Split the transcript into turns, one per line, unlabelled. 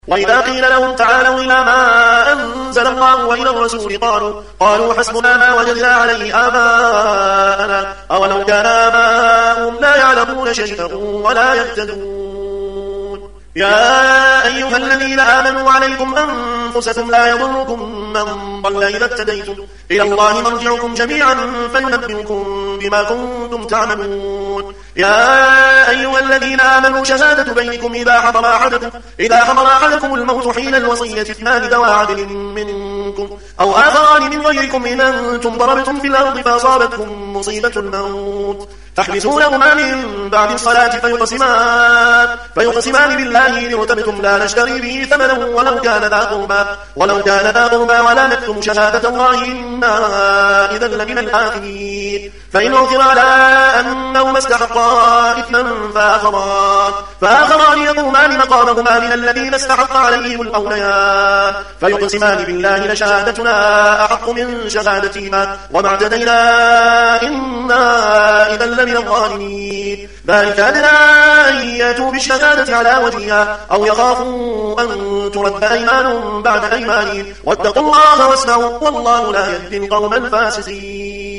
وإذا قيل لهم تعالوا إلى ما أنزل الله وإلى الرسول قالوا حسبنا ما وجدنا عليه آباءنا أولو كان آباؤهم لا يعلمون شيئا ولا يهتدون. يا أيها الذين آمنوا عليكم أنفسكم لا يضركم من ضل إذا اهتديتم إلى الله مرجعكم جميعا فينبئكم بما كنتم تعملون. يا أيها الذين آمنوا شهادة بينكم إذا حضر أحدكم الموت حين الوصية اثنان ذوى عدل منكم أو آخران من غيركم إن أنتم ضربتم في الأرض فأصابتكم مصيبة الموت تحبسونهما من بعد الصلاة فيقسمان بالله إن ارتبتم لا نشتري به ثمنا ولو كان ذا قربى ولا نكتم شهادة الله إنا إذا لمن الآثمين. فإن عثر على أنهما استحقا إثما فآخران يقومان مقامهما من الذين استحق عليهم الأوليان فيقسمان بالله لشهادتنا أحق من شهادتهما وما اعتدينا إنا إذا لمن الظالمين. ذلك أدنى أن يأتوا بالشهادة على وجهها أو يخافوا أن ترد أيمان بعد أيمانهم واتقوا الله واسمعوا والله لا يهدي القوم الفاسقين.